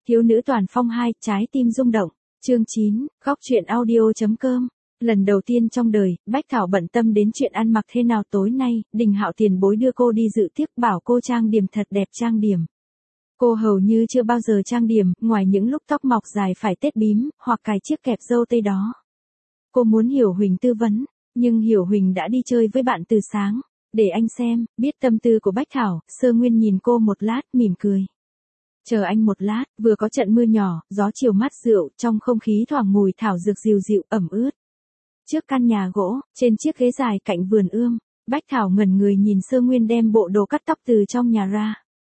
Thiếu nữ toàn phong 2, trái tim rung động. Chương 9, góc truyện audio.com. Lần đầu tiên trong đời, Bách Thảo bận tâm đến chuyện ăn mặc thế nào tối nay, Đình Hạo tiền bối đưa cô đi dự tiệc bảo cô trang điểm thật đẹp trang điểm. Cô hầu như chưa bao giờ trang điểm, ngoài những lúc tóc mọc dài phải tết bím, hoặc cài chiếc kẹp râu tây đó. Cô muốn Hiểu Huỳnh tư vấn, nhưng Hiểu Huỳnh đã đi chơi với bạn từ sáng. Để anh xem, biết tâm tư của Bách Thảo, Sơ Nguyên nhìn cô một lát, mỉm cười. Chờ anh một lát, vừa có trận mưa nhỏ, gió chiều mát rượu, trong không khí thoảng mùi thảo dược dịu dịu, ẩm ướt. Trước căn nhà gỗ, trên chiếc ghế dài cạnh vườn ươm, Bách Thảo ngẩn người nhìn Sơ Nguyên đem bộ đồ cắt tóc từ trong nhà ra.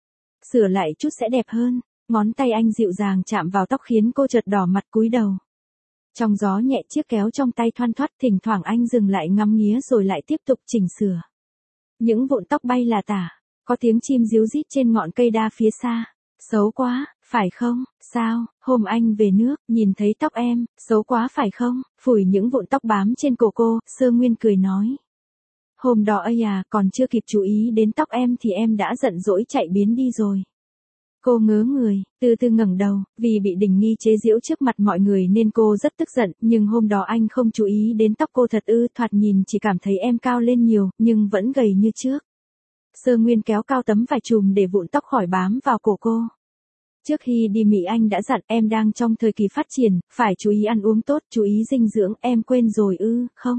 Sửa lại chút sẽ đẹp hơn, ngón tay anh dịu dàng chạm vào tóc khiến cô chợt đỏ mặt cúi đầu. Trong gió nhẹ chiếc kéo trong tay thoăn thoắt, thỉnh thoảng anh dừng lại ngắm nghía rồi lại tiếp tục chỉnh sửa. Những vụn tóc bay là tả, có tiếng chim ríu rít trên ngọn cây đa phía xa. Xấu quá, phải không? Sao, hôm anh về nước, nhìn thấy tóc em, xấu quá phải không? Phủi những vụn tóc bám trên cổ cô, Sơ Nguyên cười nói. Hôm đó ây à, còn chưa kịp chú ý đến tóc em thì em đã giận dỗi chạy biến đi rồi. Cô ngớ người, từ từ ngẩng đầu, vì bị Đình Nghi chế giễu trước mặt mọi người nên cô rất tức giận, nhưng hôm đó anh không chú ý đến tóc cô thật ư, thoạt nhìn chỉ cảm thấy em cao lên nhiều, nhưng vẫn gầy như trước. Sơ Nguyên kéo cao tấm vải chùm để vụn tóc khỏi bám vào cổ cô. Trước khi đi Mỹ anh đã dặn em đang trong thời kỳ phát triển, phải chú ý ăn uống tốt, chú ý dinh dưỡng, em quên rồi ư, không?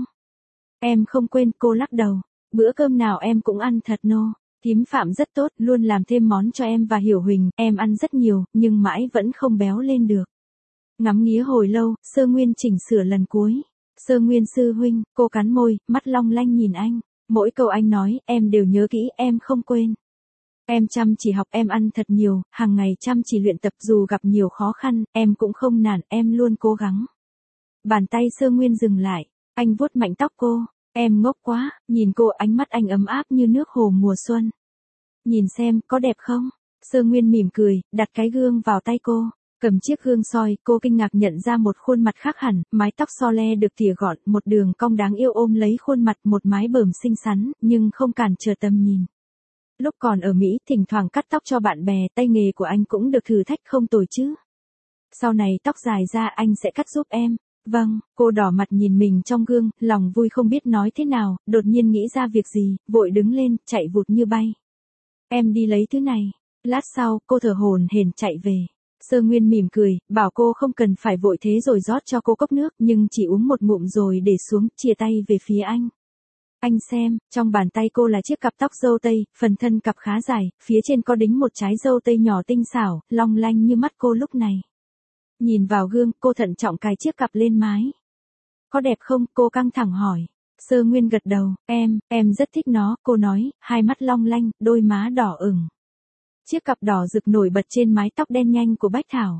Em không quên, cô lắc đầu. Bữa cơm nào em cũng ăn thật no. Thím Phạm rất tốt, luôn làm thêm món cho em và Hiểu Huỳnh, em ăn rất nhiều, nhưng mãi vẫn không béo lên được. Ngắm nghía hồi lâu, Sơ Nguyên chỉnh sửa lần cuối. Sơ Nguyên sư huynh, cô cắn môi, mắt long lanh nhìn anh. Mỗi câu anh nói, em đều nhớ kỹ, em không quên. Em chăm chỉ học, em ăn thật nhiều, hàng ngày chăm chỉ luyện tập, dù gặp nhiều khó khăn, em cũng không nản, em luôn cố gắng. Bàn tay Sơ Nguyên dừng lại, anh vuốt mạnh tóc cô. Em ngốc quá, nhìn cô, ánh mắt anh ấm áp như nước hồ mùa xuân. Nhìn xem, có đẹp không? Sơ Nguyên mỉm cười, đặt cái gương vào tay cô. Cầm chiếc gương soi, cô kinh ngạc nhận ra một khuôn mặt khác hẳn, mái tóc so le được tỉa gọn, một đường cong đáng yêu ôm lấy khuôn mặt, một mái bờm xinh xắn, nhưng không cản trở tầm nhìn. Lúc còn ở Mỹ, thỉnh thoảng cắt tóc cho bạn bè, tay nghề của anh cũng được thử thách không tồi chứ. Sau này tóc dài ra anh sẽ cắt giúp em. Vâng, cô đỏ mặt nhìn mình trong gương, lòng vui không biết nói thế nào, đột nhiên nghĩ ra việc gì, vội đứng lên, chạy vụt như bay. Em đi lấy thứ này. Lát sau, cô thở hổn hển chạy về. Sơ Nguyên mỉm cười, bảo cô không cần phải vội thế rồi rót cho cô cốc nước, nhưng chỉ uống một ngụm rồi để xuống, chia tay về phía anh. Anh xem, trong bàn tay cô là chiếc cặp tóc dâu tây, phần thân cặp khá dài, phía trên có đính một trái dâu tây nhỏ tinh xảo, long lanh như mắt cô lúc này. Nhìn vào gương, cô thận trọng cài chiếc cặp lên mái. Có đẹp không? Cô căng thẳng hỏi. Sơ Nguyên gật đầu, em rất thích nó, cô nói, hai mắt long lanh, đôi má đỏ ửng. Chiếc cặp đỏ rực nổi bật trên mái tóc đen nhanh của Bách Thảo.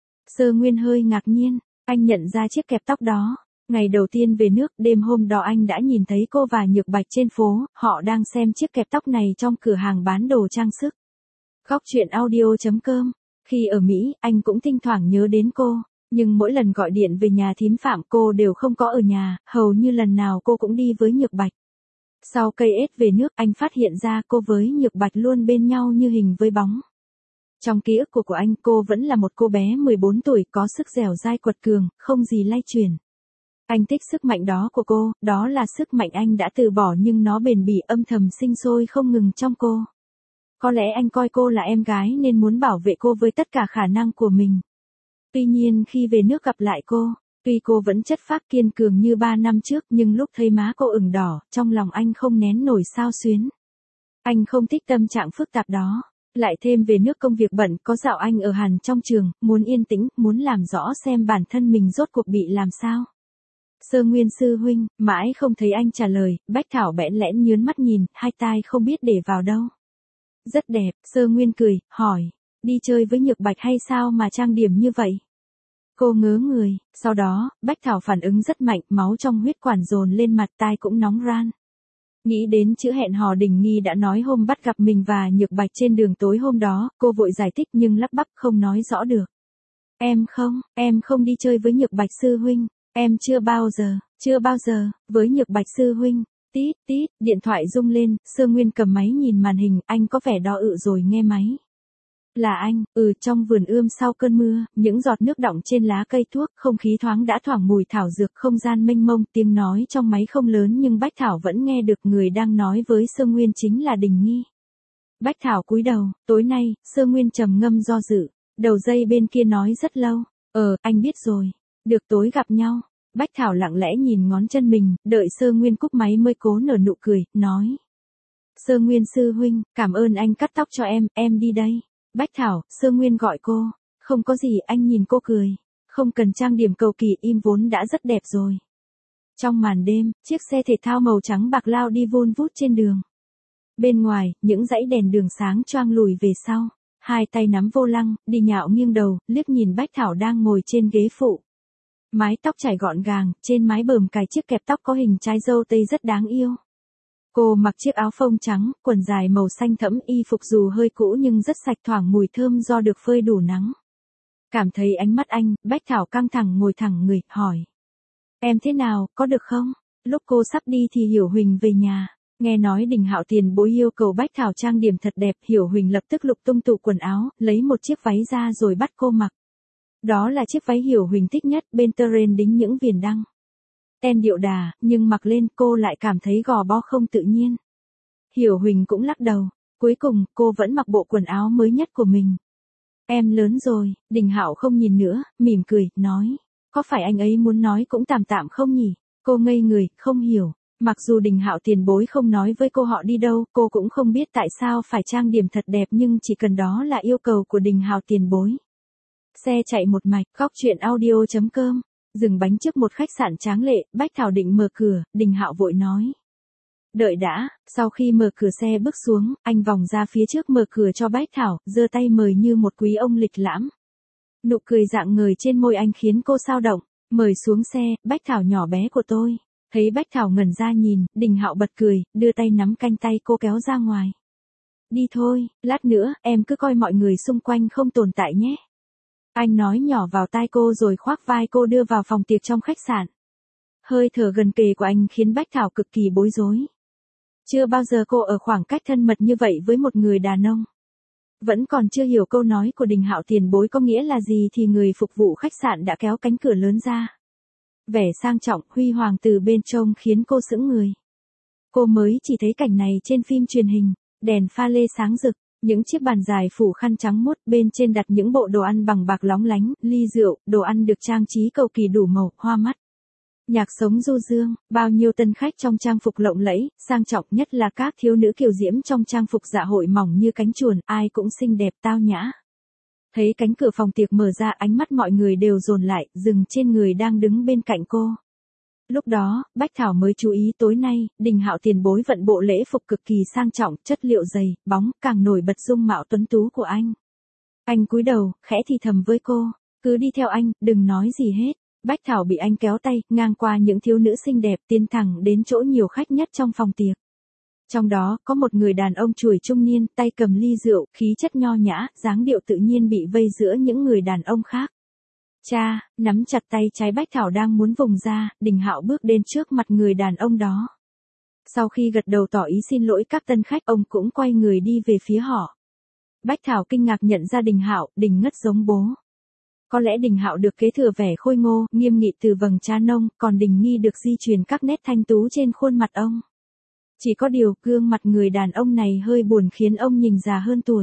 Sơ Nguyên hơi ngạc nhiên, anh nhận ra chiếc kẹp tóc đó. Ngày đầu tiên về nước, đêm hôm đó anh đã nhìn thấy cô và Nhược Bạch trên phố, họ đang xem chiếc kẹp tóc này trong cửa hàng bán đồ trang sức. Góc truyện audio.com. Khi ở Mỹ, anh cũng thỉnh thoảng nhớ đến cô, nhưng mỗi lần gọi điện về nhà thím Phạm cô đều không có ở nhà, hầu như lần nào cô cũng đi với Nhược Bạch. Sau cây ết về nước, anh phát hiện ra cô với Nhược Bạch luôn bên nhau như hình với bóng. Trong ký ức của anh, cô vẫn là một cô bé 14 tuổi có sức dẻo dai quật cường, không gì lay chuyển. Anh thích sức mạnh đó của cô, đó là sức mạnh anh đã từ bỏ nhưng nó bền bỉ âm thầm sinh sôi không ngừng trong cô. Có lẽ anh coi cô là em gái nên muốn bảo vệ cô với tất cả khả năng của mình. Tuy nhiên khi về nước gặp lại cô, tuy cô vẫn chất phác kiên cường như 3 năm trước nhưng lúc thấy má cô ửng đỏ, trong lòng anh không nén nổi xao xuyến. Anh không thích tâm trạng phức tạp đó. Lại thêm về nước công việc bận, có dạo anh ở hẳn trong trường, muốn yên tĩnh, muốn làm rõ xem bản thân mình rốt cuộc bị làm sao. Sơ Nguyên sư huynh, mãi không thấy anh trả lời, Bách Thảo bẽn lẽn nhướn mắt nhìn, hai tai không biết để vào đâu. Rất đẹp, Sơ Nguyên cười, hỏi, đi chơi với Nhược Bạch hay sao mà trang điểm như vậy? Cô ngớ người, sau đó, Bách Thảo phản ứng rất mạnh, máu trong huyết quản dồn lên mặt, tai cũng nóng ran. Nghĩ đến chữ hẹn hò Đình Nghi đã nói hôm bắt gặp mình và Nhược Bạch trên đường tối hôm đó, cô vội giải thích nhưng lắp bắp không nói rõ được. Em không đi chơi với Nhược Bạch sư huynh, em chưa bao giờ, với Nhược Bạch sư huynh. Tít tít, điện thoại rung lên, Sơ Nguyên cầm máy nhìn màn hình, anh có vẻ đo ự rồi nghe máy. Là anh, trong vườn ươm sau cơn mưa, những giọt nước đọng trên lá cây thuốc, không khí thoáng đã thoảng mùi thảo dược, không gian mênh mông, tiếng nói trong máy không lớn nhưng Bách Thảo vẫn nghe được. Người đang nói với Sơ Nguyên chính là Đình Nghi. Bách Thảo cúi đầu, tối nay, Sơ Nguyên trầm ngâm do dự, đầu dây bên kia nói rất lâu, anh biết rồi, được tối gặp nhau. Bách Thảo lặng lẽ nhìn ngón chân mình, đợi Sơ Nguyên cúp máy mới cố nở nụ cười, nói. Sơ Nguyên sư huynh, cảm ơn anh cắt tóc cho em đi đây. Bách Thảo, Sơ Nguyên gọi cô. Không có gì, anh nhìn cô cười. Không cần trang điểm cầu kỳ, im vốn đã rất đẹp rồi. Trong màn đêm, chiếc xe thể thao màu trắng bạc lao đi vun vút trên đường. Bên ngoài, những dãy đèn đường sáng choang lùi về sau. Hai tay nắm vô lăng, đi nhạo nghiêng đầu, liếc nhìn Bách Thảo đang ngồi trên ghế phụ. Mái tóc chải gọn gàng, trên mái bờm cài chiếc kẹp tóc có hình trái dâu tây rất đáng yêu. Cô mặc chiếc áo phông trắng, quần dài màu xanh thẫm, y phục dù hơi cũ nhưng rất sạch, thoảng mùi thơm do được phơi đủ nắng. Cảm thấy ánh mắt anh, Bách Thảo căng thẳng ngồi thẳng người, hỏi. Em thế nào, có được không? Lúc cô sắp đi thì Hiểu Huỳnh về nhà. Nghe nói Đình Hạo tiền bối yêu cầu Bách Thảo trang điểm thật đẹp, Hiểu Huỳnh lập tức lục tung tủ quần áo, lấy một chiếc váy ra rồi bắt cô mặc. Đó là chiếc váy Hiểu Huỳnh thích nhất, bên tơ ren đính những viền đăng. Ten điệu đà, nhưng mặc lên cô lại cảm thấy gò bó không tự nhiên. Hiểu Huỳnh cũng lắc đầu, cuối cùng cô vẫn mặc bộ quần áo mới nhất của mình. Em lớn rồi, Đình Hạo không nhìn nữa, mỉm cười, nói. Có phải anh ấy muốn nói cũng tạm tạm không nhỉ? Cô ngây người, không hiểu. Mặc dù Đình Hạo tiền bối không nói với cô họ đi đâu, cô cũng không biết tại sao phải trang điểm thật đẹp, nhưng chỉ cần đó là yêu cầu của Đình Hạo tiền bối. Xe chạy một mạch, góc truyện audio.com. Dừng bánh trước một khách sạn tráng lệ, Bách Thảo định mở cửa, Đình Hạo vội nói. Đợi đã, sau khi mở cửa xe bước xuống, anh vòng ra phía trước mở cửa cho Bách Thảo, giơ tay mời như một quý ông lịch lãm. Nụ cười rạng ngời trên môi anh khiến cô xao động, mời xuống xe, Bách Thảo nhỏ bé của tôi. Thấy Bách Thảo ngẩn ra nhìn, Đình Hạo bật cười, đưa tay nắm canh tay cô kéo ra ngoài. Đi thôi, lát nữa, em cứ coi mọi người xung quanh không tồn tại nhé. Anh nói nhỏ vào tai cô rồi khoác vai cô đưa vào phòng tiệc trong khách sạn. Hơi thở gần kề của anh khiến Bách Thảo cực kỳ bối rối. Chưa bao giờ cô ở khoảng cách thân mật như vậy với một người đàn ông. Vẫn còn chưa hiểu câu nói của Đình Hạo tiền bối có nghĩa là gì thì người phục vụ khách sạn đã kéo cánh cửa lớn ra. Vẻ sang trọng, huy hoàng từ bên trong khiến cô sững người. Cô mới chỉ thấy cảnh này trên phim truyền hình, đèn pha lê sáng rực. Những chiếc bàn dài phủ khăn trắng muốt, bên trên đặt những bộ đồ ăn bằng bạc lóng lánh, ly rượu, đồ ăn được trang trí cầu kỳ đủ màu, hoa mắt. Nhạc sống du dương, bao nhiêu tân khách trong trang phục lộng lẫy, sang trọng, nhất là các thiếu nữ kiều diễm trong trang phục dạ hội mỏng như cánh chuồn, ai cũng xinh đẹp tao nhã. Thấy cánh cửa phòng tiệc mở ra, ánh mắt mọi người đều dồn lại, dừng trên người đang đứng bên cạnh cô. Lúc đó, Bách Thảo mới chú ý tối nay, Đình Hạo tiền bối vận bộ lễ phục cực kỳ sang trọng, chất liệu dày, bóng, càng nổi bật dung mạo tuấn tú của anh. Anh cúi đầu, khẽ thì thầm với cô, cứ đi theo anh, đừng nói gì hết. Bách Thảo bị anh kéo tay, ngang qua những thiếu nữ xinh đẹp, tiến thẳng đến chỗ nhiều khách nhất trong phòng tiệc. Trong đó, có một người đàn ông chùi trung niên, tay cầm ly rượu, khí chất nho nhã, dáng điệu tự nhiên bị vây giữa những người đàn ông khác. Cha, nắm chặt tay trái Bách Thảo đang muốn vùng ra, Đình Hạo bước đến trước mặt người đàn ông đó. Sau khi gật đầu tỏ ý xin lỗi các tân khách, ông cũng quay người đi về phía họ. Bách Thảo kinh ngạc nhận ra Đình Hạo, Đình Ngất giống bố. Có lẽ Đình Hạo được kế thừa vẻ khôi ngô, nghiêm nghị từ vầng cha nông, còn Đình Nghi được di truyền các nét thanh tú trên khuôn mặt ông. Chỉ có điều, gương mặt người đàn ông này hơi buồn khiến ông nhìn già hơn tuổi.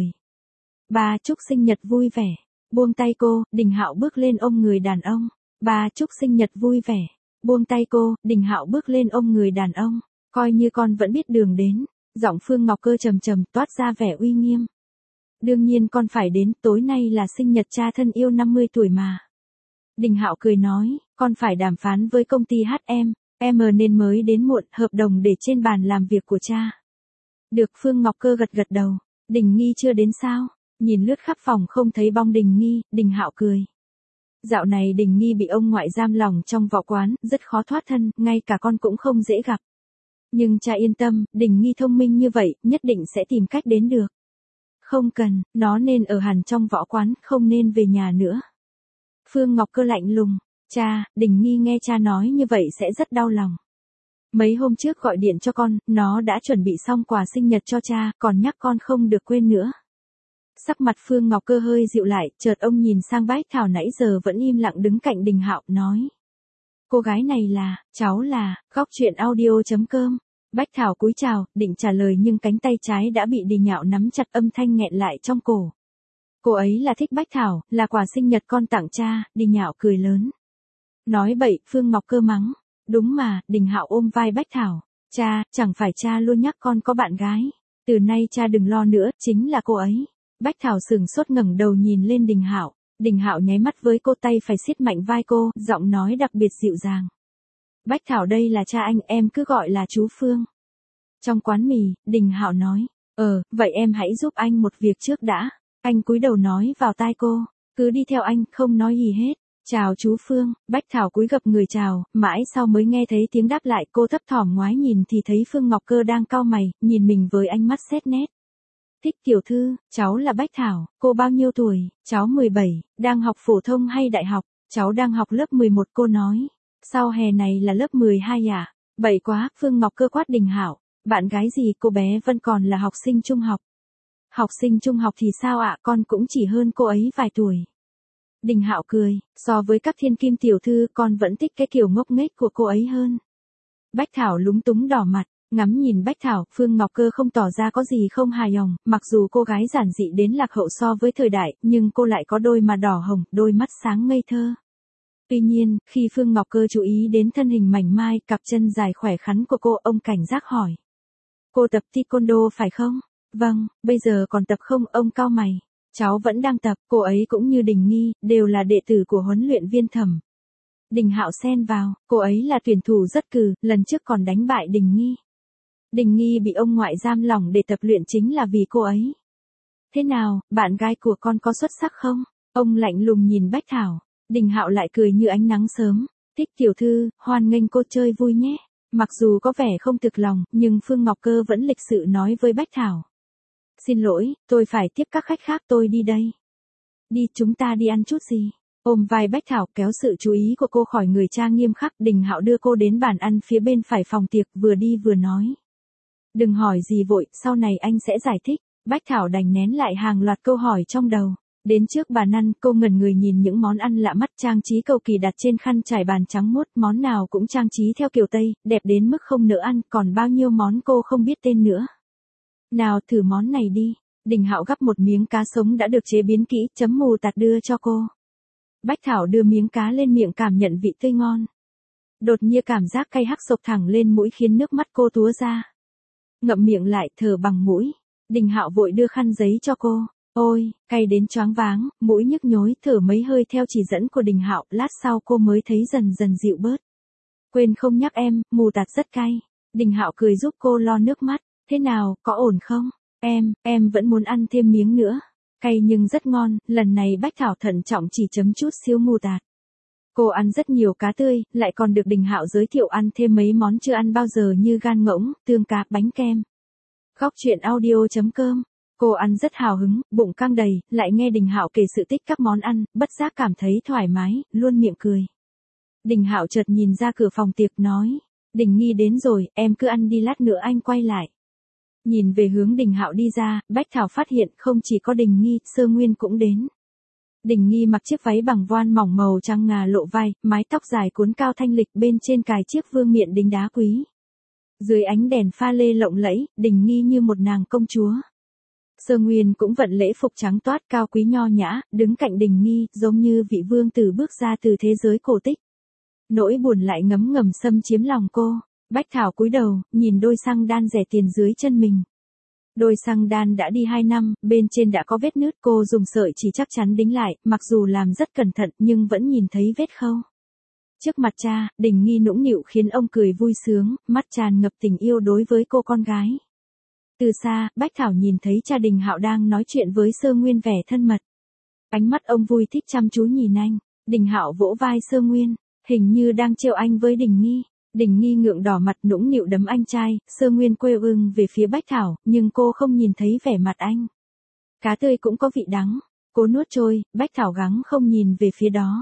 Ba chúc sinh nhật vui vẻ. Buông tay cô, Đình Hạo bước lên ôm người đàn ông. Ba chúc sinh nhật vui vẻ. Buông tay cô, Đình Hạo bước lên ôm người đàn ông. Coi như con vẫn biết đường đến. Giọng Phương Ngọc Cơ trầm trầm toát ra vẻ uy nghiêm. Đương nhiên con phải đến, tối nay là sinh nhật cha thân yêu 50 tuổi mà. Đình Hạo cười nói, con phải đàm phán với công ty HM nên mới đến muộn, hợp đồng để trên bàn làm việc của cha. Được, Phương Ngọc Cơ gật gật đầu. Đình Nghi chưa đến sao? Nhìn lướt khắp phòng không thấy bóng Đình Nghi, Đình Hạo cười. Dạo này Đình Nghi bị ông ngoại giam lỏng trong võ quán, rất khó thoát thân, ngay cả con cũng không dễ gặp. Nhưng cha yên tâm, Đình Nghi thông minh như vậy, nhất định sẽ tìm cách đến được. Không cần, nó nên ở hẳn trong võ quán, không nên về nhà nữa. Phương Ngọc Cơ lạnh lùng, cha, Đình Nghi nghe cha nói như vậy sẽ rất đau lòng. Mấy hôm trước gọi điện cho con, nó đã chuẩn bị xong quà sinh nhật cho cha, còn nhắc con không được quên nữa. Sắc mặt Phương Ngọc Cơ hơi dịu lại, chợt ông nhìn sang Bách Thảo nãy giờ vẫn im lặng đứng cạnh Đình Hạo, nói. Cô gái này là, cháu là, Góc Chuyện Audio.com. Bách Thảo cúi chào, định trả lời nhưng cánh tay trái đã bị Đình Hạo nắm chặt, âm thanh nghẹn lại trong cổ. Cô ấy là thích Bách Thảo, là quà sinh nhật con tặng cha. Đình Hạo cười lớn. Nói bậy, Phương Ngọc Cơ mắng. Đúng mà, Đình Hạo ôm vai Bách Thảo. Cha, chẳng phải cha luôn nhắc con có bạn gái. Từ nay cha đừng lo nữa, chính là cô ấy. Bách Thảo sửng sốt ngẩng đầu nhìn lên Đình Hạo. Đình Hạo nháy mắt với cô, tay phải siết mạnh vai cô, giọng nói đặc biệt dịu dàng. Bách Thảo, đây là cha anh, em cứ gọi là chú Phương. Trong quán mì, Đình Hạo nói. Vậy em hãy giúp anh một việc trước đã. Anh cúi đầu nói vào tai cô. Cứ đi theo anh, không nói gì hết. Chào chú Phương. Bách Thảo cúi gập người chào, mãi sau mới nghe thấy tiếng đáp lại. Cô thấp thỏm ngoái nhìn thì thấy Phương Ngọc Cơ đang cau mày, nhìn mình với ánh mắt xét nét. Thích tiểu thư, cháu là Bách Thảo, cô bao nhiêu tuổi? Cháu 17, đang học phổ thông hay đại học? Cháu đang học lớp 11, cô nói. Sau hè này là lớp 12 à? Bậy quá, Phương Ngọc Cơ quát Đình Hạo. Bạn gái gì? Cô bé vẫn còn là học sinh trung học. Học sinh trung học thì sao ạ, con cũng chỉ hơn cô ấy vài tuổi. Đình Hạo cười, so với các thiên kim tiểu thư con vẫn thích cái kiểu ngốc nghếch của cô ấy hơn. Bách Thảo lúng túng đỏ mặt, ngắm nhìn Bách Thảo, Phương Ngọc Cơ không tỏ ra có gì không hài lòng, mặc dù cô gái giản dị đến lạc hậu so với thời đại, nhưng cô lại có đôi mà đỏ hồng, đôi mắt sáng ngây thơ. Tuy nhiên, khi Phương Ngọc Cơ chú ý đến thân hình mảnh mai, cặp chân dài khỏe khoắn của cô, ông cảnh giác hỏi. Cô tập taekwondo phải không? Vâng, bây giờ còn tập không? Ông cau mày. Cháu vẫn đang tập, cô ấy cũng như Đình Nghi, đều là đệ tử của huấn luyện viên Thẩm. Đình Hạo xen vào, cô ấy là tuyển thủ rất cừ, lần trước còn đánh bại Đình Nghi. Đình Nghi bị ông ngoại giam lỏng để tập luyện chính là vì cô ấy. Thế nào, bạn gái của con có xuất sắc không? Ông lạnh lùng nhìn Bách Thảo. Đình Hạo lại cười như ánh nắng sớm. Thích tiểu thư, hoan nghênh cô chơi vui nhé. Mặc dù có vẻ không thực lòng, nhưng Phương Ngọc Cơ vẫn lịch sự nói với Bách Thảo. Xin lỗi, tôi phải tiếp các khách khác, tôi đi đây. Đi, chúng ta đi ăn chút gì? Ôm vai Bách Thảo kéo sự chú ý của cô khỏi người cha nghiêm khắc. Đình Hạo đưa cô đến bàn ăn phía bên phải phòng tiệc, vừa đi vừa nói. Đừng hỏi gì vội, sau này anh sẽ giải thích. Bách Thảo đành nén lại hàng loạt câu hỏi trong đầu. Đến trước bàn ăn, cô ngẩn người nhìn những món ăn lạ mắt trang trí cầu kỳ đặt trên khăn trải bàn trắng muốt, món nào cũng trang trí theo kiểu Tây, đẹp đến mức không nỡ ăn, còn bao nhiêu món cô không biết tên nữa. Nào, thử món này đi. Đình Hạo gắp một miếng cá sống đã được chế biến kỹ, chấm mù tạt đưa cho cô. Bách Thảo đưa miếng cá lên miệng cảm nhận vị tươi ngon. Đột nhiên cảm giác cay hắc xộc thẳng lên mũi khiến nước mắt cô túa ra. Ngậm miệng lại, thở bằng mũi. Đình Hạo vội đưa khăn giấy cho cô. Ôi, cay đến choáng váng, mũi nhức nhối, thở mấy hơi theo chỉ dẫn của Đình Hạo, lát sau cô mới thấy dần dần dịu bớt. Quên không nhắc em, mù tạt rất cay. Đình Hạo cười giúp cô lo nước mắt. Thế nào, có ổn không? Em vẫn muốn ăn thêm miếng nữa. Cay nhưng rất ngon, lần này Bách Thảo thận trọng chỉ chấm chút xíu mù tạt. Cô ăn rất nhiều cá tươi, lại còn được Đình Hạo giới thiệu ăn thêm mấy món chưa ăn bao giờ như gan ngỗng, tương cá, bánh kem. Góc Chuyện Audio.com. Cô ăn rất hào hứng, bụng căng đầy, lại nghe Đình Hạo kể sự tích các món ăn, bất giác cảm thấy thoải mái, luôn miệng cười. Đình Hạo chợt nhìn ra cửa phòng tiệc nói. Đình Nghi đến rồi, em cứ ăn đi, lát nữa anh quay lại. Nhìn về hướng Đình Hạo đi ra, Bách Thảo phát hiện không chỉ có Đình Nghi, Sơ Nguyên cũng đến. Đình Nghi mặc chiếc váy bằng voan mỏng màu trắng ngà lộ vai, mái tóc dài cuốn cao thanh lịch, bên trên cài chiếc vương miện đính đá quý. Dưới ánh đèn pha lê lộng lẫy, Đình Nghi như một nàng công chúa. Sơ Nguyên cũng vận lễ phục trắng toát cao quý nho nhã, đứng cạnh Đình Nghi, giống như vị vương tử bước ra từ thế giới cổ tích. Nỗi buồn lại ngấm ngầm xâm chiếm lòng cô. Bách Thảo cúi đầu, nhìn đôi xăng đan rẻ tiền dưới chân mình. Đôi xăng đan đã đi 2 năm, bên trên đã có vết nứt, cô dùng sợi chỉ chắc chắn đính lại, mặc dù làm rất cẩn thận nhưng vẫn nhìn thấy vết khâu. Trước mặt cha, Đình Nghi nũng nịu khiến ông cười vui sướng, mắt tràn ngập tình yêu đối với cô con gái. Từ xa, Bách Thảo nhìn thấy cha Đình Hạo đang nói chuyện với Sơ Nguyên vẻ thân mật. Ánh mắt ông vui thích chăm chú nhìn anh. Đình Hạo vỗ vai Sơ Nguyên, hình như đang trêu anh với Đình Nghi. Đình Nghi ngượng đỏ mặt nũng nịu đấm anh trai. Sơ Nguyên quơ ưng về phía Bách Thảo, nhưng cô không nhìn thấy vẻ mặt anh. Cá tươi cũng có vị đắng. Cô nuốt trôi, Bách Thảo gắng không nhìn về phía đó.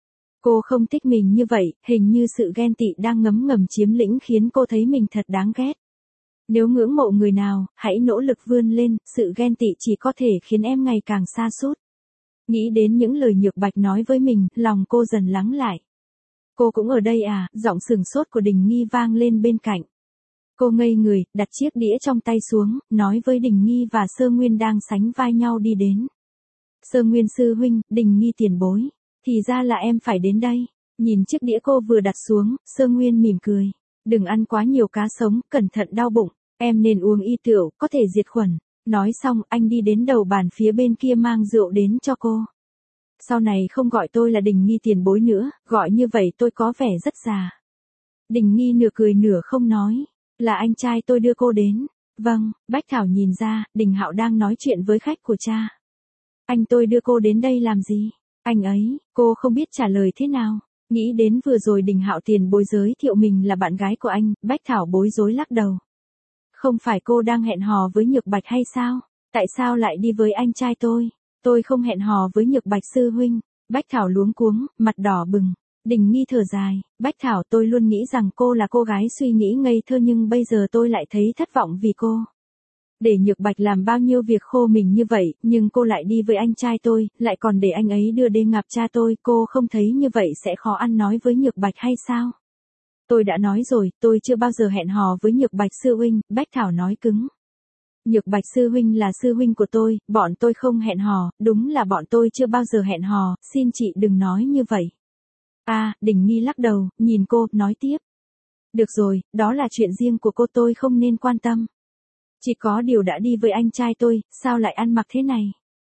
Cô không thích mình như vậy, hình như sự ghen tị đang ngấm ngầm chiếm lĩnh khiến cô thấy mình thật đáng ghét. Nếu ngưỡng mộ người nào, hãy nỗ lực vươn lên, sự ghen tị chỉ có thể khiến em ngày càng sa sút. Nghĩ đến những lời Nhược Bạch nói với mình, lòng cô dần lắng lại. Cô cũng ở đây à, giọng sừng sốt của Đình Nghi vang lên bên cạnh. Cô ngây người, đặt chiếc đĩa trong tay xuống, nói với Đình Nghi và Sơ Nguyên đang sánh vai nhau đi đến. Sơ Nguyên sư huynh, Đình Nghi tiền bối. Thì ra là em phải đến đây. Nhìn chiếc đĩa cô vừa đặt xuống, Sơ Nguyên mỉm cười. Đừng ăn quá nhiều cá sống, cẩn thận đau bụng. Em nên uống y tửu, có thể diệt khuẩn. Nói xong, anh đi đến đầu bàn phía bên kia mang rượu đến cho cô. Sau này không gọi tôi là Đình Nghi tiền bối nữa, gọi như vậy tôi có vẻ rất già. Đình Nghi nửa cười nửa không nói. Là anh trai tôi đưa cô đến. Vâng, Bách Thảo nhìn ra, Đình Hạo đang nói chuyện với khách của cha. Anh tôi đưa cô đến đây làm gì? Anh ấy, cô không biết trả lời thế nào. Nghĩ đến vừa rồi Đình Hạo tiền bối giới thiệu mình là bạn gái của anh, Bách Thảo bối rối lắc đầu. Không phải cô đang hẹn hò với Nhược Bạch hay sao? Tại sao lại đi với anh trai tôi? Tôi không hẹn hò với Nhược Bạch sư huynh. Bách Thảo luống cuống, mặt đỏ bừng. Đình Nghi thở dài, Bách Thảo tôi luôn nghĩ rằng cô là cô gái suy nghĩ ngây thơ nhưng bây giờ tôi lại thấy thất vọng vì cô. Để Nhược Bạch làm bao nhiêu việc khô mình như vậy, nhưng cô lại đi với anh trai tôi, lại còn để anh ấy đưa đêm gặp cha tôi, cô không thấy như vậy sẽ khó ăn nói với Nhược Bạch hay sao? Tôi đã nói rồi, tôi chưa bao giờ hẹn hò với Nhược Bạch sư huynh, Bách Thảo nói cứng. Nhược Bạch sư huynh là sư huynh của tôi, bọn tôi không hẹn hò, đúng là bọn tôi chưa bao giờ hẹn hò, xin chị đừng nói như vậy. Đình Nghi lắc đầu, nhìn cô, nói tiếp. Được rồi, đó là chuyện riêng của cô tôi không nên quan tâm. Chỉ có điều đã đi với anh trai tôi, sao lại ăn mặc thế này?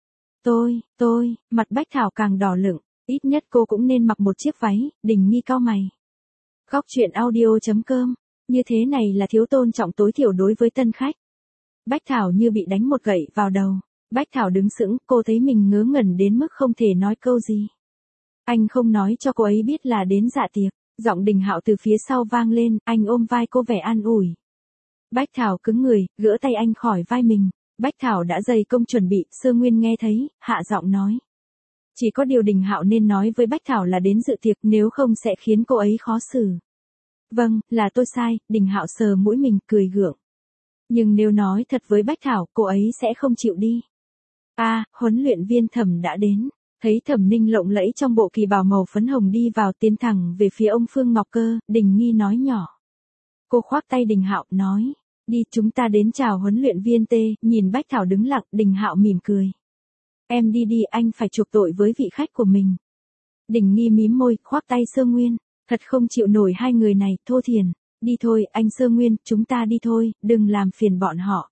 Mặt Bách Thảo càng đỏ lửng, ít nhất cô cũng nên mặc một chiếc váy, Đình Nghi cau mày. Góc truyện audio.com, như thế này là thiếu tôn trọng tối thiểu đối với tân khách. Bách Thảo như bị đánh một gậy vào đầu. Bách Thảo đứng sững, cô thấy mình ngớ ngẩn đến mức không thể nói câu gì. Anh không nói cho cô ấy biết là đến dạ tiệc. Giọng Đình Hạo từ phía sau vang lên, anh ôm vai cô vẻ an ủi. Bách Thảo cứng người, gỡ tay anh khỏi vai mình. Bách Thảo đã dày công chuẩn bị, Sơ Nguyên nghe thấy, hạ giọng nói. Chỉ có điều Đình Hạo nên nói với Bách Thảo là đến dự tiệc, nếu không sẽ khiến cô ấy khó xử. Vâng, là tôi sai, Đình Hạo sờ mũi mình, cười gượng. Nhưng nếu nói thật với Bách Thảo, cô ấy sẽ không chịu đi. Huấn luyện viên Thẩm đã đến. Thấy Thẩm Ninh lộng lẫy trong bộ kỳ bào màu phấn hồng đi vào tiến thẳng về phía ông Phương Ngọc Cơ, Đình Nghi nói nhỏ. Cô khoác tay Đình Hạo, nói. Đi, chúng ta đến chào huấn luyện viên T, nhìn Bách Thảo đứng lặng, Đình Hạo mỉm cười. Em đi đi, anh phải chuộc tội với vị khách của mình. Đình Nghi mím môi, khoác tay Sơ Nguyên. Thật không chịu nổi hai người này, thô thiển. Đi thôi, anh Sơ Nguyên, chúng ta đi thôi, đừng làm phiền bọn họ.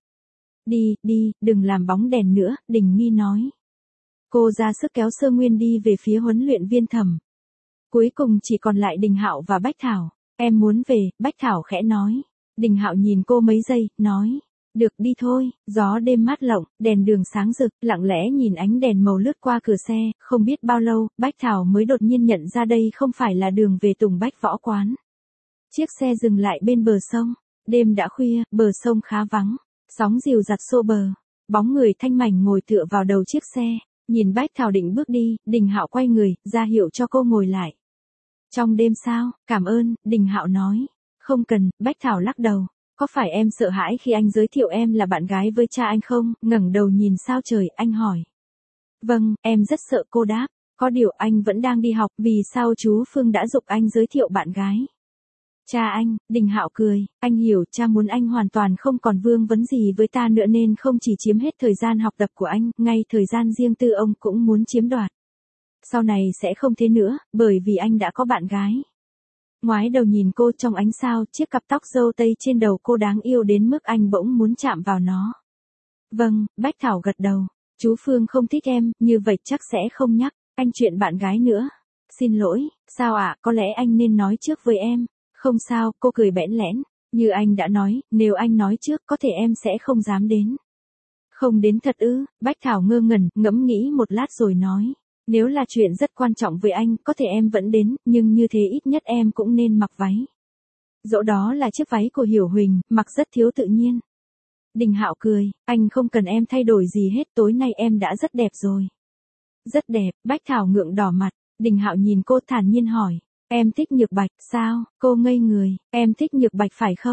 Đi, đừng làm bóng đèn nữa, Đình Nghi nói. Cô ra sức kéo Sơ Nguyên đi về phía huấn luyện viên Thẩm. Cuối cùng chỉ còn lại Đình Hạo và Bách Thảo. Em muốn về, Bách Thảo khẽ nói. Đình Hạo nhìn cô mấy giây, nói. Được đi thôi, gió đêm mát lộng, đèn đường sáng rực, lặng lẽ nhìn ánh đèn màu lướt qua cửa xe, không biết bao lâu, Bách Thảo mới đột nhiên nhận ra đây không phải là đường về Tùng Bách Võ Quán. Chiếc xe dừng lại bên bờ sông, đêm đã khuya, bờ sông khá vắng, sóng dìu dặt xô bờ, bóng người thanh mảnh ngồi tựa vào đầu chiếc xe, nhìn Bách Thảo định bước đi, Đình Hạo quay người, ra hiệu cho cô ngồi lại. Trong đêm sao, cảm ơn, Đình Hạo nói. Không cần, Bách Thảo lắc đầu. Có phải em sợ hãi khi anh giới thiệu em là bạn gái với cha anh không? Ngẩng đầu nhìn sao trời, anh hỏi. Vâng, em rất sợ, cô đáp. Có điều anh vẫn đang đi học, vì sao chú Phương đã giục anh giới thiệu bạn gái? Cha anh, Đình Hạo cười, anh hiểu, cha muốn anh hoàn toàn không còn vương vấn gì với ta nữa nên không chỉ chiếm hết thời gian học tập của anh, ngay thời gian riêng tư ông cũng muốn chiếm đoạt. Sau này sẽ không thế nữa, bởi vì anh đã có bạn gái. Ngoái đầu nhìn cô trong ánh sao, chiếc cặp tóc râu tây trên đầu cô đáng yêu đến mức anh bỗng muốn chạm vào nó. Vâng, Bách Thảo gật đầu. Chú Phương không thích em, như vậy chắc sẽ không nhắc anh chuyện bạn gái nữa. Xin lỗi, sao ạ, có lẽ anh nên nói trước với em. Không sao, cô cười bẽn lẽn. Như anh đã nói, nếu anh nói trước có thể em sẽ không dám đến. Không đến thật ư? Bách Thảo ngơ ngẩn, ngẫm nghĩ một lát rồi nói. Nếu là chuyện rất quan trọng với anh, có thể em vẫn đến, nhưng như thế ít nhất em cũng nên mặc váy. Dẫu đó là chiếc váy của Hiểu Huỳnh, mặc rất thiếu tự nhiên. Đình Hạo cười, anh không cần em thay đổi gì hết, tối nay em đã rất đẹp rồi. Rất đẹp, Bách Thảo ngượng đỏ mặt, Đình Hạo nhìn cô thản nhiên hỏi, em thích Nhược Bạch, sao? Cô ngây người, em thích Nhược Bạch phải không?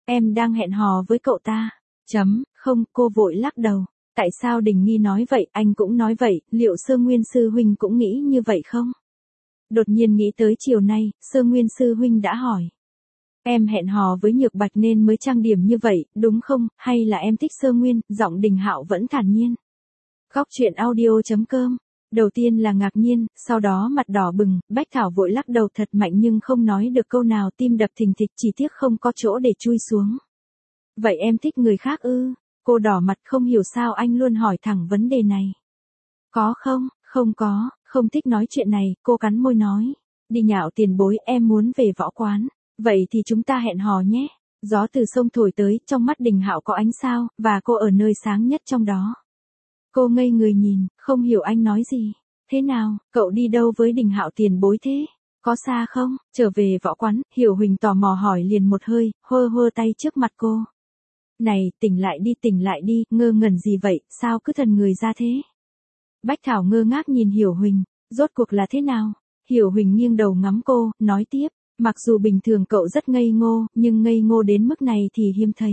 Em đang hẹn hò với cậu ta. Không, cô vội lắc đầu. Tại sao Đình Nghi nói vậy, anh cũng nói vậy, liệu Sơ Nguyên sư huynh cũng nghĩ như vậy không? Đột nhiên nghĩ tới chiều nay, Sơ Nguyên sư huynh đã hỏi. Em hẹn hò với Nhược Bạch nên mới trang điểm như vậy, đúng không, hay là em thích Sơ Nguyên, giọng Đình Hạo vẫn thản nhiên. Góc truyện audio.com. Đầu tiên là ngạc nhiên, sau đó mặt đỏ bừng, Bách Thảo vội lắc đầu thật mạnh nhưng không nói được câu nào, tim đập thình thịch, chỉ tiếc không có chỗ để chui xuống. Vậy em thích người khác ư? Cô đỏ mặt không hiểu sao anh luôn hỏi thẳng vấn đề này. Có không? Không có, không thích nói chuyện này, cô cắn môi nói. Đi nhạo tiền bối, em muốn về võ quán. Vậy thì chúng ta hẹn hò nhé. Gió từ sông thổi tới, trong mắt Đình Hạo có ánh sao, và cô ở nơi sáng nhất trong đó. Cô ngây người nhìn, không hiểu anh nói gì. Thế nào, cậu đi đâu với Đình Hạo tiền bối thế? Có xa không? Trở về võ quán, Hiểu Huỳnh tò mò hỏi liền một hơi, hơ hơ tay trước mặt cô. Này, tỉnh lại đi, ngơ ngẩn gì vậy, sao cứ thần người ra thế? Bách Thảo ngơ ngác nhìn Hiểu Huỳnh, rốt cuộc là thế nào? Hiểu Huỳnh nghiêng đầu ngắm cô, nói tiếp, mặc dù bình thường cậu rất ngây ngô, nhưng ngây ngô đến mức này thì hiếm thấy.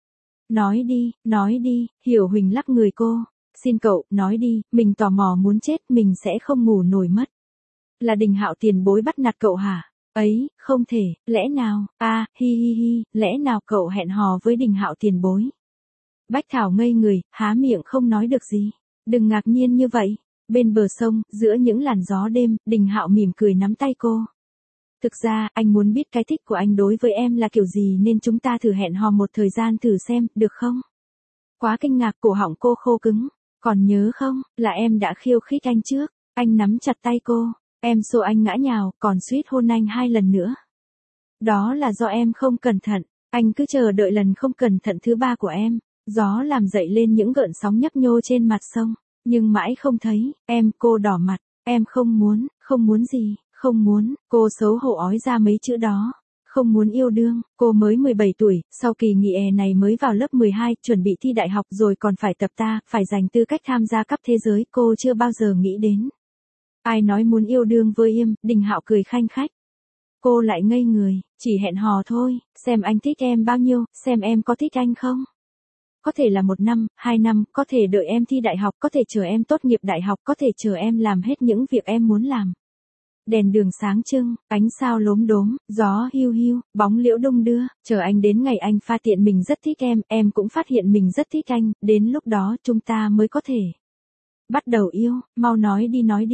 Nói đi, Hiểu Huỳnh lắc người cô. Xin cậu, nói đi, mình tò mò muốn chết, mình sẽ không ngủ nổi mất. Là Đình Hạo tiền bối bắt nạt cậu hả? Ấy, không thể, lẽ nào, lẽ nào cậu hẹn hò với Đình Hạo tiền bối? Bách Thảo ngây người, há miệng không nói được gì. Đừng ngạc nhiên như vậy. Bên bờ sông, giữa những làn gió đêm, Đình Hạo mỉm cười nắm tay cô. Thực ra, anh muốn biết cái thích của anh đối với em là kiểu gì nên chúng ta thử hẹn hò một thời gian thử xem, được không? Quá kinh ngạc, cổ họng cô khô cứng. Còn nhớ không, là em đã khiêu khích anh trước. Anh nắm chặt tay cô. Em xô anh ngã nhào, còn suýt hôn anh 2 lần nữa. Đó là do em không cẩn thận. Anh cứ chờ đợi lần không cẩn thận thứ 3 của em. Gió làm dậy lên những gợn sóng nhấp nhô trên mặt sông. Nhưng mãi không thấy, cô đỏ mặt. Em không muốn gì, không muốn. Cô xấu hổ ói ra mấy chữ đó. Không muốn yêu đương, cô mới 17 tuổi, sau kỳ nghỉ hè này mới vào lớp 12, chuẩn bị thi đại học rồi còn phải tập ta, phải giành tư cách tham gia cấp thế giới, cô chưa bao giờ nghĩ đến. Ai nói muốn yêu đương với em, Đình Hạo cười khanh khách. Cô lại ngây người, chỉ hẹn hò thôi, xem anh thích em bao nhiêu, xem em có thích anh không. Có thể là 1 năm, 2 năm, có thể đợi em thi đại học, có thể chờ em tốt nghiệp đại học, có thể chờ em làm hết những việc em muốn làm. Đèn đường sáng trưng, ánh sao lốm đốm, gió hiu hiu, bóng liễu đung đưa, chờ anh đến ngày anh phát hiện mình rất thích em cũng phát hiện mình rất thích anh, đến lúc đó chúng ta mới có thể bắt đầu yêu, mau nói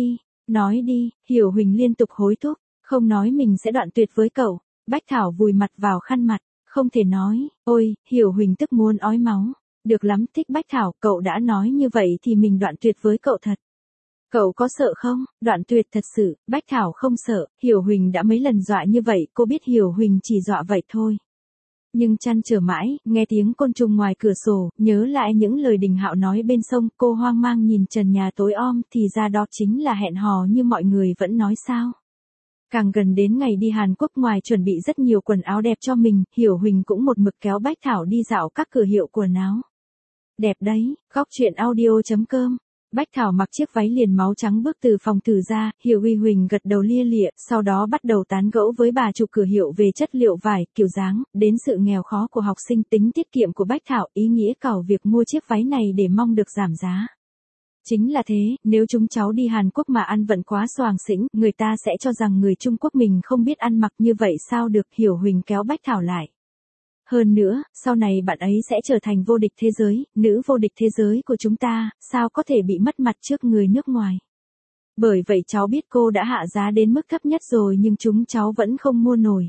đi, Hiểu Huỳnh liên tục hối thúc, không nói mình sẽ đoạn tuyệt với cậu. Bách Thảo vùi mặt vào khăn mặt, không thể nói, ôi, Hiểu Huỳnh tức muốn ói máu. Được lắm, thích Bách Thảo, cậu đã nói như vậy thì mình đoạn tuyệt với cậu thật. Cậu có sợ không? Đoạn tuyệt thật sự, Bách Thảo không sợ, Hiểu Huỳnh đã mấy lần dọa như vậy, cô biết Hiểu Huỳnh chỉ dọa vậy thôi. Nhưng chăn trở mãi, nghe tiếng côn trùng ngoài cửa sổ, nhớ lại những lời Đình Hạo nói bên sông, cô hoang mang nhìn trần nhà tối om, thì ra đó chính là hẹn hò như mọi người vẫn nói sao. Càng gần đến ngày đi Hàn Quốc, ngoài chuẩn bị rất nhiều quần áo đẹp cho mình, Hiểu Huỳnh cũng một mực kéo Bách Thảo đi dạo các cửa hiệu quần áo. Đẹp đấy, góc truyện audio.com. Bách Thảo mặc chiếc váy liền máu trắng bước từ phòng thử ra, Hiểu Uy Huỳnh gật đầu lia lịa, sau đó bắt đầu tán gẫu với bà chủ cửa hiệu về chất liệu vải, kiểu dáng, đến sự nghèo khó của học sinh, tính tiết kiệm của Bách Thảo, ý nghĩa cẩu việc mua chiếc váy này để mong được giảm giá. Chính là thế, nếu chúng cháu đi Hàn Quốc mà ăn vận quá xoàng xĩnh, người ta sẽ cho rằng người Trung Quốc mình không biết ăn mặc, như vậy sao được. Hiểu Huỳnh kéo Bách Thảo lại. Hơn nữa, sau này bạn ấy sẽ trở thành vô địch thế giới, nữ vô địch thế giới của chúng ta, sao có thể bị mất mặt trước người nước ngoài. Bởi vậy cháu biết cô đã hạ giá đến mức thấp nhất rồi nhưng chúng cháu vẫn không mua nổi.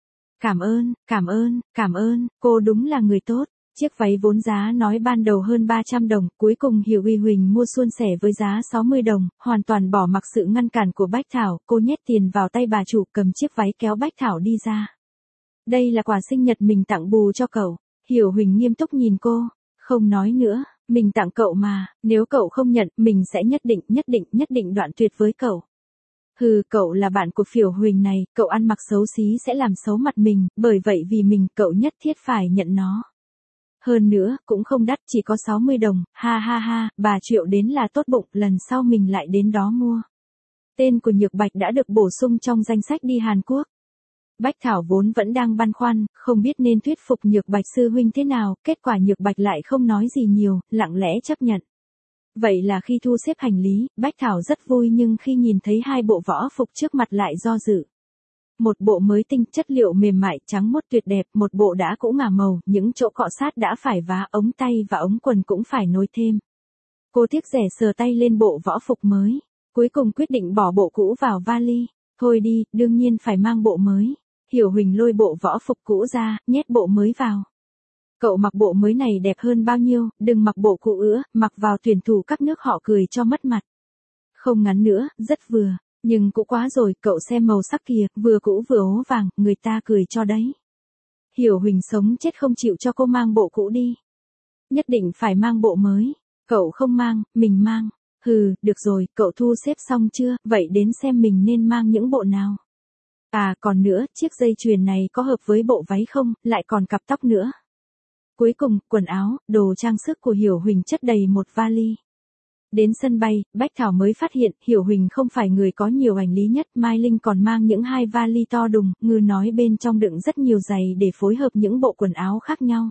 Cảm ơn, cô đúng là người tốt. Chiếc váy vốn giá nói ban đầu hơn 300 đồng, cuối cùng Hiểu Uy Huỳnh mua suôn sẻ với giá 60 đồng, hoàn toàn bỏ mặc sự ngăn cản của Bách Thảo, cô nhét tiền vào tay bà chủ, cầm chiếc váy kéo Bách Thảo đi ra. Đây là quà sinh nhật mình tặng bù cho cậu. Hiểu Huỳnh nghiêm túc nhìn cô, không nói nữa, mình tặng cậu mà, nếu cậu không nhận, mình sẽ nhất định đoạn tuyệt với cậu. Hừ, cậu là bạn của Hiểu Huỳnh này, cậu ăn mặc xấu xí sẽ làm xấu mặt mình, bởi vậy vì mình, cậu nhất thiết phải nhận nó. Hơn nữa, cũng không đắt, chỉ có 60 đồng, ha, bà Triệu đến là tốt bụng, lần sau mình lại đến đó mua. Tên của Nhược Bạch đã được bổ sung trong danh sách đi Hàn Quốc. Bách Thảo vốn vẫn đang băn khoăn, không biết nên thuyết phục Nhược Bạch sư huynh thế nào, kết quả Nhược Bạch lại không nói gì nhiều, lặng lẽ chấp nhận. Vậy là khi thu xếp hành lý, Bách Thảo rất vui nhưng khi nhìn thấy hai bộ võ phục trước mặt lại do dự. Một bộ mới tinh, chất liệu mềm mại, trắng muốt tuyệt đẹp, một bộ đã cũ ngả màu, những chỗ cọ sát đã phải vá, ống tay và ống quần cũng phải nối thêm. Cô tiếc rẻ sờ tay lên bộ võ phục mới, cuối cùng quyết định bỏ bộ cũ vào vali. Thôi đi, đương nhiên phải mang bộ mới. Hiểu Huỳnh lôi bộ võ phục cũ ra, nhét bộ mới vào. Cậu mặc bộ mới này đẹp hơn bao nhiêu, đừng mặc bộ cũ nữa, mặc vào tuyển thủ các nước họ cười cho mất mặt. Không ngắn nữa, rất vừa, nhưng cũ quá rồi, cậu xem màu sắc kìa, vừa cũ vừa ố vàng, người ta cười cho đấy. Hiểu Huỳnh sống chết không chịu cho cô mang bộ cũ đi. Nhất định phải mang bộ mới. Cậu không mang, mình mang. Hừ, được rồi, cậu thu xếp xong chưa, vậy đến xem mình nên mang những bộ nào. À còn nữa, chiếc dây chuyền này có hợp với bộ váy không, lại còn cặp tóc nữa. Cuối cùng, quần áo, đồ trang sức của Hiểu Huỳnh chất đầy một vali. Đến sân bay, Bách Thảo mới phát hiện Hiểu Huỳnh không phải người có nhiều hành lý nhất, Mai Linh còn mang những hai vali to đùng, ngư nói bên trong đựng rất nhiều giày để phối hợp những bộ quần áo khác nhau.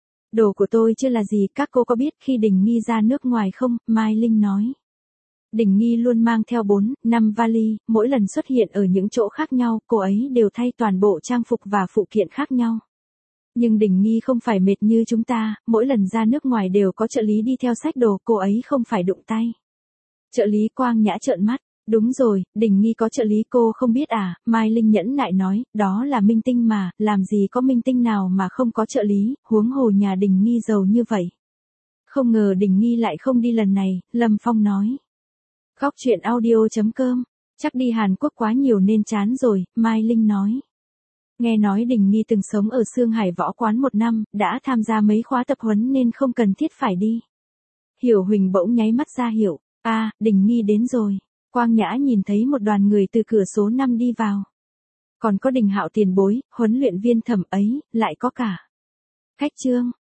Đồ của tôi chưa là gì, các cô có biết khi Đình Nghi ra nước ngoài không, Mai Linh nói. Đình Nghi luôn mang theo 4, 5 vali, mỗi lần xuất hiện ở những chỗ khác nhau, cô ấy đều thay toàn bộ trang phục và phụ kiện khác nhau. Nhưng Đình Nghi không phải mệt như chúng ta, mỗi lần ra nước ngoài đều có trợ lý đi theo xách đồ, cô ấy không phải đụng tay. Trợ lý Quang Nhã trợn mắt, đúng rồi, Đình Nghi có trợ lý cô không biết à, Mai Linh nhẫn nại nói, đó là minh tinh mà, làm gì có minh tinh nào mà không có trợ lý, huống hồ nhà Đình Nghi giàu như vậy. Không ngờ Đình Nghi lại không đi lần này, Lâm Phong nói. Góc truyện audio.com, chắc đi Hàn Quốc quá nhiều nên chán rồi, Mai Linh nói. Nghe nói Đình Nghi từng sống ở Sương Hải Võ Quán 1 năm, đã tham gia mấy khóa tập huấn nên không cần thiết phải đi. Hiểu Huỳnh bỗng nháy mắt ra hiệu, Đình Nghi đến rồi. Quang Nhã nhìn thấy một đoàn người từ cửa số 5 đi vào. Còn có Đình Hạo tiền bối, huấn luyện viên Thẩm ấy, lại có cả khách Trương.